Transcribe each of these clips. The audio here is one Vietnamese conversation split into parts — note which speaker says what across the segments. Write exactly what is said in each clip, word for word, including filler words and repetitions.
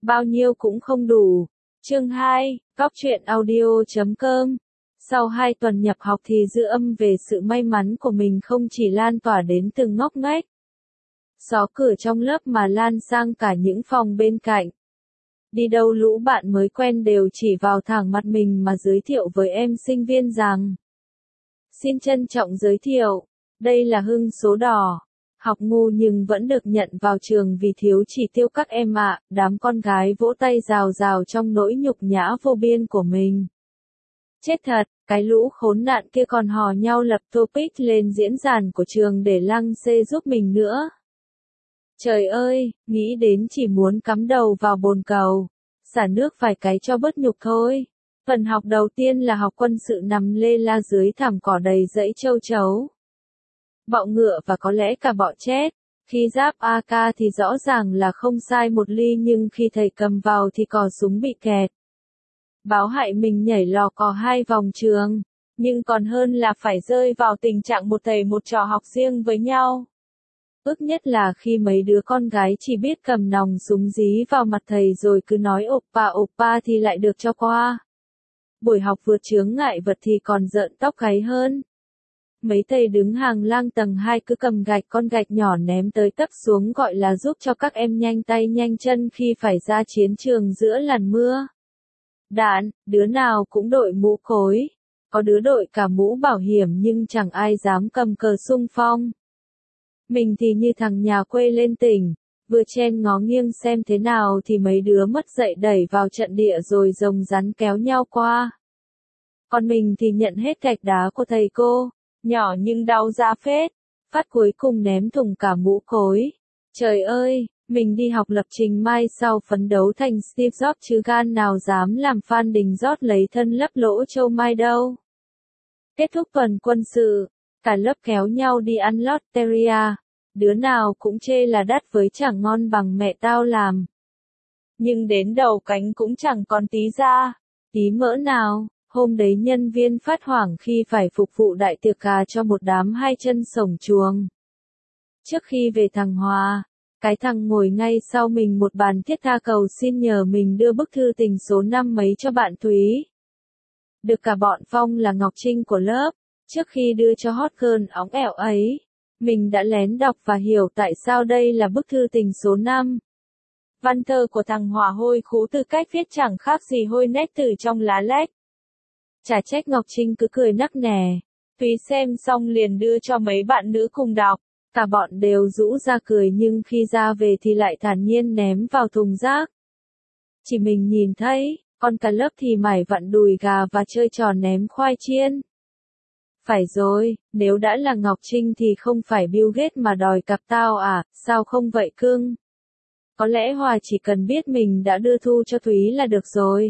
Speaker 1: Bao nhiêu cũng không đủ. Chương hai, Góc truyện audio chấm com. Sau hai tuần nhập học thì dư âm về sự may mắn của mình không chỉ lan tỏa đến từng ngóc ngách xó cửa trong lớp mà lan sang cả những phòng bên cạnh. Đi đâu lũ bạn mới quen đều chỉ vào thẳng mặt mình mà giới thiệu với em sinh viên rằng: Xin trân trọng giới thiệu, đây là Hưng số đỏ. Học ngu nhưng vẫn được nhận vào trường vì thiếu chỉ tiêu các em ạ. Đám con gái vỗ tay rào rào trong nỗi nhục nhã vô biên của mình. Chết thật, cái lũ khốn nạn kia còn hò nhau lập topic lên diễn đàn của trường để lăng xê giúp mình nữa. Trời ơi, nghĩ đến chỉ muốn cắm đầu vào bồn cầu, xả nước vài cái cho bớt nhục thôi. Phần học đầu tiên là học quân sự nằm lê la dưới thảm cỏ đầy rẫy châu chấu, bọ ngựa và có lẽ cả bọ chét. Khi giáp a ca thì rõ ràng là không sai một ly, nhưng khi thầy cầm vào thì cò súng bị kẹt. Báo hại mình nhảy lò cò hai vòng trường, nhưng còn hơn là phải rơi vào tình trạng một thầy một trò học riêng với nhau. Ức nhất là khi mấy đứa con gái chỉ biết cầm nòng súng dí vào mặt thầy rồi cứ nói oppa oppa thì lại được cho qua. Buổi học vượt chướng ngại vật thì còn rợn tóc gáy hơn. Mấy thầy đứng hàng lang tầng hai cứ cầm gạch con gạch nhỏ ném tới tấp xuống gọi là giúp cho các em nhanh tay nhanh chân khi phải ra chiến trường giữa làn mưa đạn. Đứa nào cũng đội mũ cối, có đứa đội cả mũ bảo hiểm nhưng chẳng ai dám cầm cờ xung phong. Mình thì như thằng nhà quê lên tỉnh, vừa chen ngó nghiêng xem thế nào thì mấy đứa mất dạy đẩy vào trận địa rồi rồng rắn kéo nhau qua. Còn mình thì nhận hết gạch đá của thầy cô, nhỏ nhưng đau da phết, phát cuối cùng ném thùng cả mũ cối. Trời ơi, mình đi học lập trình mai sau phấn đấu thành Steve Jobs chứ gan nào dám làm Phan Đình Rót lấy thân lấp lỗ châu mai đâu. Kết thúc tuần quân sự, cả lớp kéo nhau đi ăn lotteria, đứa nào cũng chê là đắt với chẳng ngon bằng mẹ tao làm. Nhưng đến đầu cánh cũng chẳng còn tí da, tí mỡ nào. Hôm đấy nhân viên phát hoảng khi phải phục vụ đại tiệc gà cho một đám hai chân sổng chuồng. Trước khi về thằng Hòa, cái thằng ngồi ngay sau mình một bàn thiết tha cầu xin nhờ mình đưa bức thư tình số năm mấy cho bạn Thúy. Được cả bọn Phong là Ngọc Trinh của lớp, trước khi đưa cho hot girl óng ẻo ấy, mình đã lén đọc và hiểu tại sao đây là bức thư tình số năm. Văn thơ của thằng Hòa hôi khú từ cách viết chẳng khác gì hôi nét từ trong lá lách. Chả trách Ngọc Trinh cứ cười nắc nẻ. Thúy xem xong liền đưa cho mấy bạn nữ cùng đọc. Cả bọn đều rũ ra cười nhưng khi ra về thì lại thản nhiên ném vào thùng rác. Chỉ mình nhìn thấy, còn cả lớp thì mải vặn đùi gà và chơi trò ném khoai chiên. Phải rồi, nếu đã là Ngọc Trinh thì không phải Bill Gates mà đòi cặp tao à, sao không vậy cưng? Có lẽ Hòa chỉ cần biết mình đã đưa thư cho Thúy là được rồi.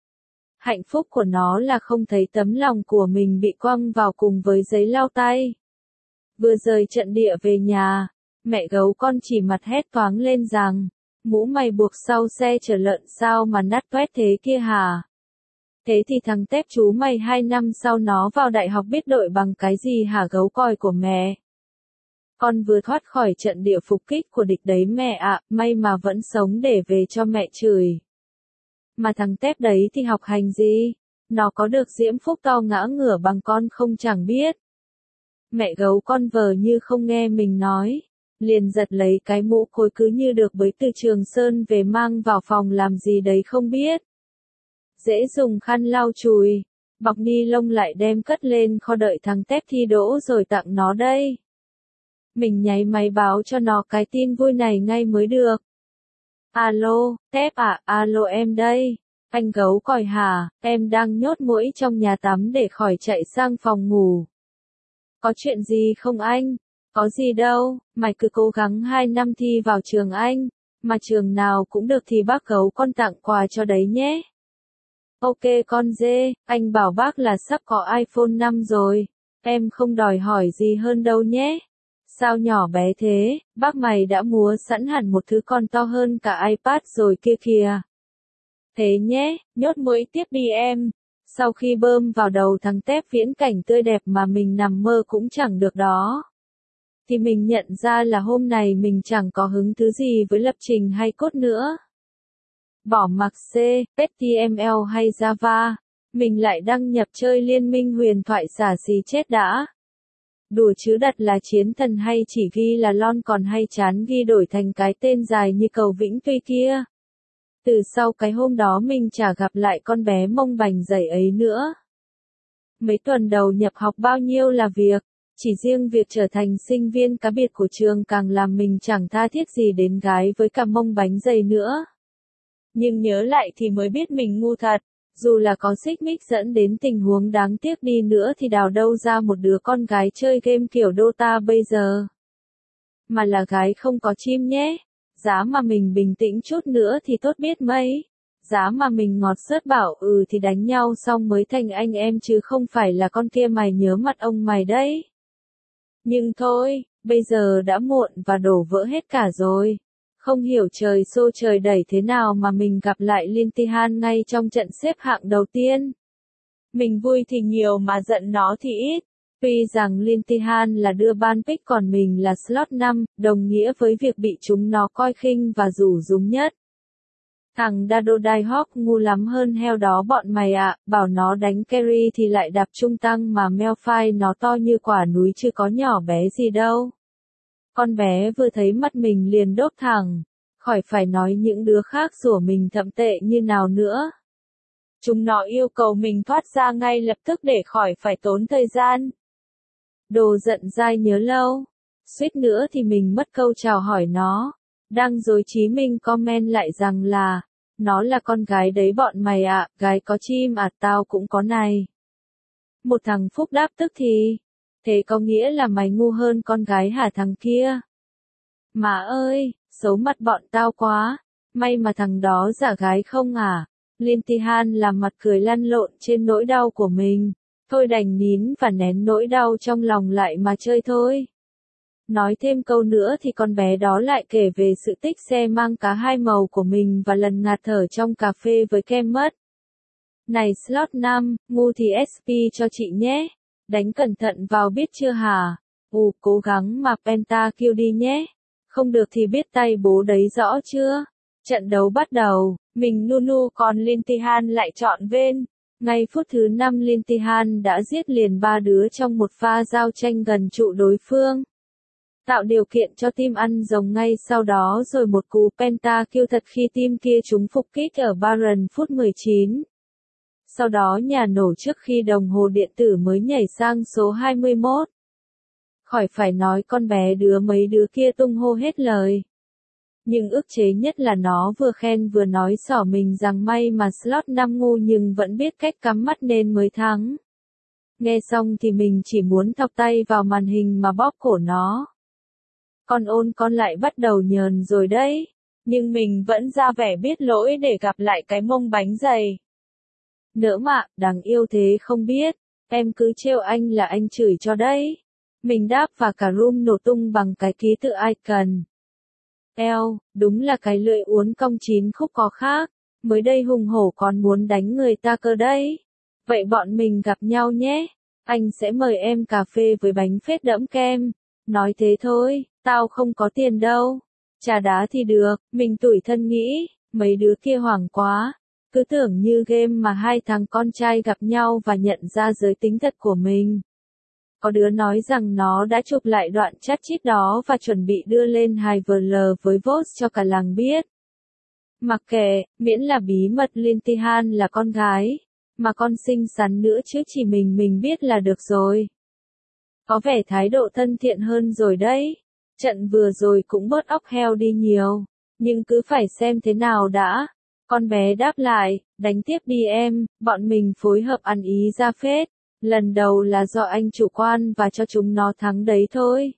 Speaker 1: Hạnh phúc của nó là không thấy tấm lòng của mình bị quăng vào cùng với giấy lau tay. Vừa rời trận địa về nhà, mẹ gấu con chỉ mặt hét toáng lên rằng: Mũ mày buộc sau xe chở lợn sao mà nát toét thế kia hả? Thế thì thằng tép chú mày hai năm sau nó vào đại học biết đội bằng cái gì hả gấu còi của mẹ? Con vừa thoát khỏi trận địa phục kích của địch đấy mẹ ạ, may mà vẫn sống để về cho mẹ chửi. Mà thằng tép đấy thì học hành gì? Nó có được diễm phúc to ngã ngửa bằng con không chẳng biết. Mẹ gấu con vờ như không nghe mình nói, liền giật lấy cái mũ cối cứ như được bới từ Trường Sơn về mang vào phòng làm gì đấy không biết. Dễ dùng khăn lau chùi, bọc ni lông lại đem cất lên kho đợi thằng tép thi đỗ rồi tặng nó đây. Mình nháy máy báo cho nó cái tin vui này ngay mới được. Alo, tép à, alo em đây. Anh gấu còi hả, em đang nhốt muỗi trong nhà tắm để khỏi chạy sang phòng ngủ. Có chuyện gì không anh? Có gì đâu, mày cứ cố gắng hai năm thi vào trường anh, mà trường nào cũng được thì bác gấu con tặng quà cho đấy nhé. Ok con dê, anh bảo bác là sắp có iPhone năm rồi, em không đòi hỏi gì hơn đâu nhé. Sao nhỏ bé thế, bác mày đã mua sẵn hẳn một thứ còn to hơn cả iPad rồi kia kìa. Thế nhé, nhốt muỗi tiếp đi em. Sau khi bơm vào đầu thằng tép viễn cảnh tươi đẹp mà mình nằm mơ cũng chẳng được đó, thì mình nhận ra là hôm này mình chẳng có hứng thứ gì với lập trình hay code nữa. bỏ mặc C, hát tê em lờ hay Java, mình lại đăng nhập chơi Liên minh huyền thoại xả xí chết đã. Đùa chứ đặt là chiến thần hay chỉ ghi là lon còn hay chán ghi đổi thành cái tên dài như cầu Vĩnh Tuy kia. Từ sau cái hôm đó mình chả gặp lại con bé mông bành dày ấy nữa. Mấy tuần đầu nhập học bao nhiêu là việc, chỉ riêng việc trở thành sinh viên cá biệt của trường càng làm mình chẳng tha thiết gì đến gái với cả mông bánh dày nữa. Nhưng nhớ lại thì mới biết mình ngu thật, dù là có xích mích dẫn đến tình huống đáng tiếc đi nữa thì đào đâu ra một đứa con gái chơi game kiểu Dota bây giờ. Mà là gái không có chim nhé, giá mà mình bình tĩnh chút nữa thì tốt biết mấy. Giá mà mình ngọt xớt bảo ừ thì đánh nhau xong mới thành anh em chứ không phải là con kia mày nhớ mặt ông mày đấy. Nhưng thôi, bây giờ đã muộn và đổ vỡ hết cả rồi. Không hiểu trời xô trời đẩy thế nào mà mình gặp lại Lim Tihan ngay trong trận xếp hạng đầu tiên. Mình vui thì nhiều mà giận nó thì ít. Tuy rằng Lim Tihan là đưa ban pick còn mình là slot năm, đồng nghĩa với việc bị chúng nó coi khinh và rủ rúng nhất. Thằng Dado Diehawk ngu lắm hơn heo đó bọn mày ạ, bảo nó đánh carry thì lại đạp trung tăng mà Malphite nó to như quả núi chứ có nhỏ bé gì đâu. Con bé vừa thấy mắt mình liền đốt thẳng, khỏi phải nói những đứa khác rủa mình thậm tệ như nào nữa. Chúng nó yêu cầu mình thoát ra ngay lập tức để khỏi phải tốn thời gian. Đồ giận dai nhớ lâu, suýt nữa thì mình mất câu chào hỏi nó. Đang dối trí mình comment lại rằng là, nó là con gái đấy bọn mày ạ, gái có chim à tao cũng có này. Một thằng Phúc đáp tức thì, thế có nghĩa là mày ngu hơn con gái hả thằng kia? Má ơi, xấu mặt bọn tao quá, may mà thằng đó giả gái không à? Lim Tihan làm mặt cười lăn lộn trên nỗi đau của mình, thôi đành nín và nén nỗi đau trong lòng lại mà chơi thôi. Nói thêm câu nữa thì con bé đó lại kể về sự tích xe mang cá hai màu của mình và lần ngạt thở trong cà phê với kem mất. Này slot năm, ngu thì ét pê cho chị nhé. Đánh cẩn thận vào biết chưa hả? Ù, cố gắng mà penta kill đi nhé. Không được thì biết tay bố đấy rõ chưa? Trận đấu bắt đầu, mình Nunu còn Lim Tihan lại chọn bên. Ngay phút thứ năm Lim Tihan đã giết liền ba đứa trong một pha giao tranh gần trụ đối phương. Tạo điều kiện cho team ăn rồng ngay sau đó rồi một cú penta kill thật khi team kia trúng phục kích ở Baron phút mười chín. Sau đó nhà nổ trước khi đồng hồ điện tử mới nhảy sang số hai mươi mốt. Khỏi phải nói con bé đứa mấy đứa kia tung hô hết lời. Nhưng ức chế nhất là nó vừa khen vừa nói xỏ mình rằng may mà slot năm ngu nhưng vẫn biết cách cắm mắt nên mới thắng. Nghe xong thì mình chỉ muốn thọc tay vào màn hình mà bóp cổ nó. Con ôn con lại bắt đầu nhờn rồi đấy, nhưng mình vẫn ra vẻ biết lỗi để gặp lại cái mông bánh dày. Nỡ mà, đáng yêu thế không biết, em cứ trêu anh là anh chửi cho đấy. Mình đáp và cả room nổ tung bằng cái ký tự icon. Eo, đúng là cái lưỡi uốn cong chín khúc có khác, mới đây hùng hổ còn muốn đánh người ta cơ đấy. Vậy bọn mình gặp nhau nhé, anh sẽ mời em cà phê với bánh phết đẫm kem. Nói thế thôi, tao không có tiền đâu. Trà đá thì được, mình tủi thân nghĩ, mấy đứa kia hoảng quá. Cứ tưởng như game mà hai thằng con trai gặp nhau và nhận ra giới tính thật của mình. Có đứa nói rằng nó đã chụp lại đoạn chat chít đó và chuẩn bị đưa lên hài vờ lờ với vote cho cả làng biết. Mặc kệ, miễn là bí mật Lim Tihan là con gái, mà con xinh xắn nữa chứ chỉ mình mình biết là được rồi. Có vẻ thái độ thân thiện hơn rồi đấy. Trận vừa rồi cũng bớt óc heo đi nhiều, nhưng cứ phải xem thế nào đã. Con bé đáp lại, đánh tiếp đi em, bọn mình phối hợp ăn ý ra phết. Lần đầu là do anh chủ quan và cho chúng nó thắng đấy thôi.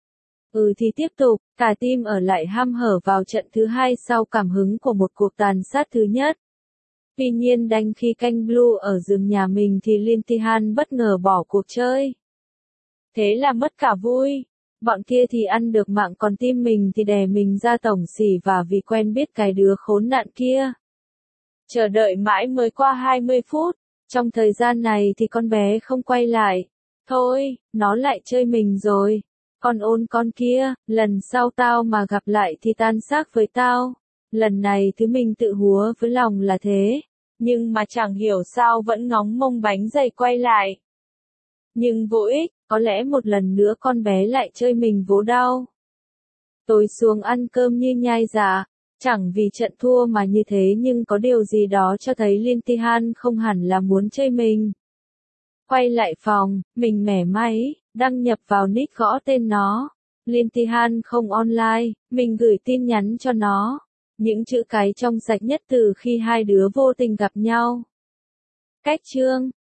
Speaker 1: Ừ thì tiếp tục, cả team ở lại ham hở vào trận thứ hai sau cảm hứng của một cuộc tàn sát thứ nhất. Tuy nhiên đành khi canh blue ở rừng nhà mình thì Lim Tihan bất ngờ bỏ cuộc chơi. Thế là mất cả vui. Bọn kia thì ăn được mạng còn team mình thì đè mình ra tổng xỉ và vì quen biết cái đứa khốn nạn kia. Chờ đợi mãi mới qua hai mươi phút. Trong thời gian này thì con bé không quay lại. Thôi, nó lại chơi mình rồi. Con ôn con kia, lần sau tao mà gặp lại thì tan xác với tao. Lần này thứ mình tự húa với lòng là thế, nhưng mà chẳng hiểu sao vẫn ngóng mông bánh dày quay lại. Nhưng vô ích, có lẽ một lần nữa con bé lại chơi mình vố đau. Tôi xuống ăn cơm như nhai dạ, chẳng vì trận thua mà như thế nhưng có điều gì đó cho thấy Lim Tihan không hẳn là muốn chơi mình. Quay lại phòng, mình mẻ máy, đăng nhập vào nick gõ tên nó. Lim Tihan không online, mình gửi tin nhắn cho nó. Những chữ cái trong sạch nhất từ khi hai đứa vô tình gặp nhau. Cách chương